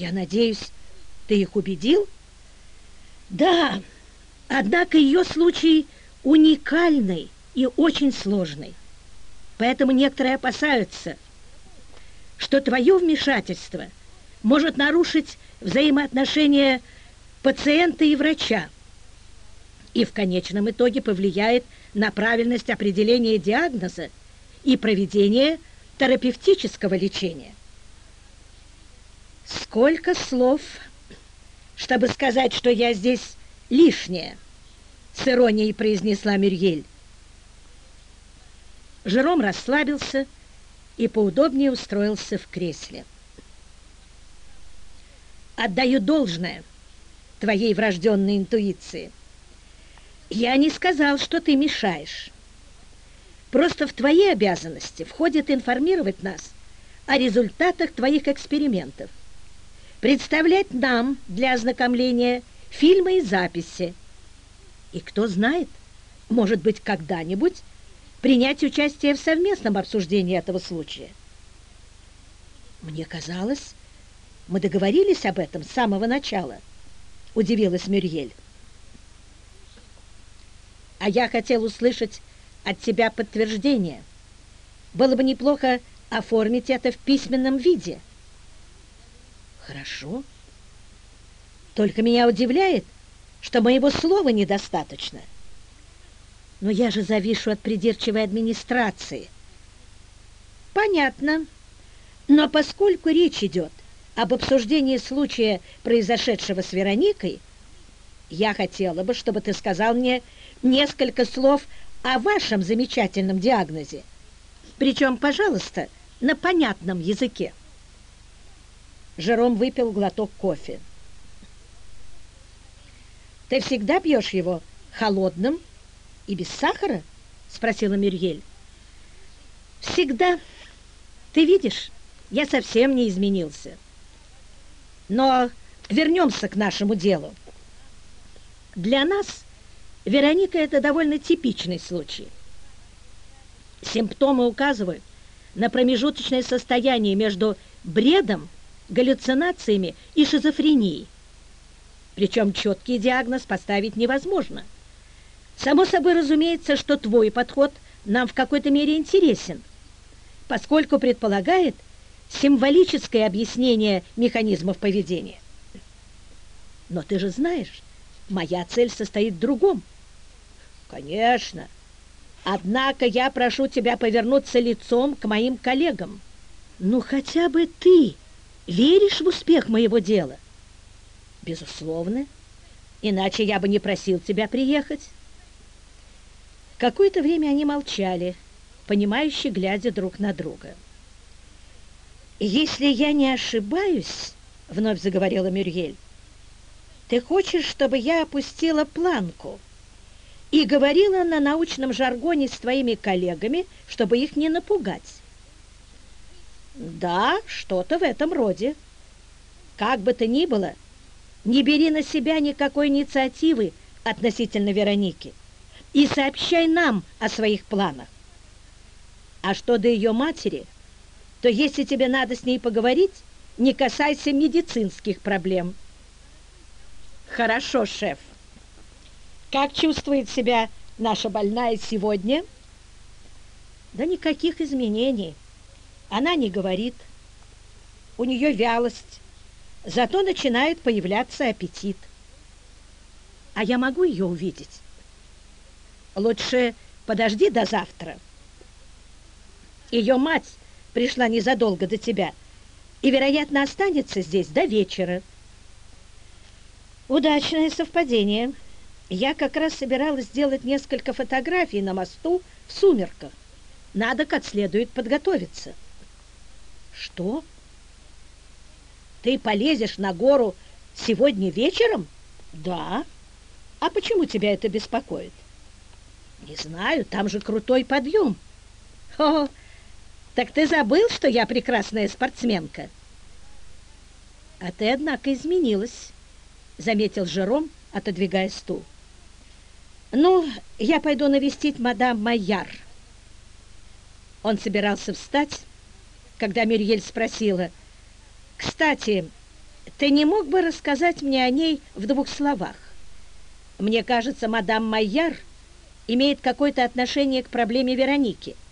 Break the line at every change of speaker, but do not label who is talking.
Я надеюсь, ты их убедил? Да, однако ее случай уникальный и очень сложный. Поэтому некоторые опасаются, что твое вмешательство может нарушить взаимоотношения пациента и врача и в конечном итоге повлияет на правильность определения диагноза и проведения терапевтического лечения. Сколько слов, чтобы сказать, что я здесь лишняя, с иронией произнесла Мюрьель. Жером расслабился и поудобнее устроился в кресле. Отдаю должное твоей врожденной интуиции. Я не сказал, что ты мешаешь. Просто в твои обязанности входит информировать нас о результатах твоих экспериментов, представлять нам для ознакомления фильмы и записи. И кто знает, может быть, когда-нибудь принять участие в совместном обсуждении этого случая. Мне казалось, мы договорились об этом с самого начала, удивилась Мюрьель. А я хотел услышать от тебя подтверждение. Было бы неплохо оформить это в письменном виде. Хорошо. Только меня удивляет, что моего слова недостаточно. Но я же завишу от придирчивой администрации. Понятно. Но поскольку речь идет об обсуждении случая, произошедшего с Вероникой, я хотела бы, чтобы ты сказал мне несколько слов о вашем замечательном диагнозе. Причем, пожалуйста, на понятном языке. Жером выпил глоток кофе. Ты всегда пьешь его холодным и без сахара? Спросила Мюрьель. Всегда. Ты видишь, я совсем не изменился. Но вернемся к нашему делу. Для нас Вероника – это довольно типичный случай. Симптомы указывают на промежуточное состояние между бредом, галлюцинациями и шизофренией. Причем четкий диагноз поставить невозможно. Само собой разумеется, что твой подход нам в какой-то мере интересен, поскольку предполагает символическое объяснение механизмов поведения. Но ты же знаешь, моя цель состоит в другом. Конечно. Однако я прошу тебя повернуться лицом к моим коллегам. Ну, хотя бы ты веришь в успех моего дела? Безусловно. Иначе я бы не просил тебя приехать. Какое-то время они молчали, понимающе глядя друг на друга. «Если я не ошибаюсь, — вновь заговорила Мюрьель, — ты хочешь, чтобы я опустила планку и говорила на научном жаргоне с твоими коллегами, чтобы их не напугать?» «Да, что-то в этом роде. Как бы то ни было, не бери на себя никакой инициативы относительно Вероники и сообщай нам о своих планах. А что до ее матери, то если тебе надо с ней поговорить, не касайся медицинских проблем». «Хорошо, шеф. Как чувствует себя наша больная сегодня?» «Да никаких изменений. Она не говорит. У нее вялость. Зато начинает появляться аппетит. А я могу ее увидеть?» «Лучше подожди до завтра. Ее мать пришла незадолго до тебя и, вероятно, останется здесь до вечера». «Удачное совпадение. Я как раз собиралась сделать несколько фотографий на мосту в сумерках. Надо как следует подготовиться». «Что? Ты полезешь на гору сегодня вечером?» «Да. А почему тебя это беспокоит?» «Не знаю, там же крутой подъем». «О, так ты забыл, что я прекрасная спортсменка?» «А ты, однако, изменилась», — заметил Жером, отодвигая стул. «Ну, я пойду навестить мадам Майяр». Он собирался встать, когда Мюрьель спросила: «Кстати, Ты не мог бы рассказать мне о ней в двух словах? Мне кажется, мадам Майяр имеет какое-то отношение к проблеме Вероники.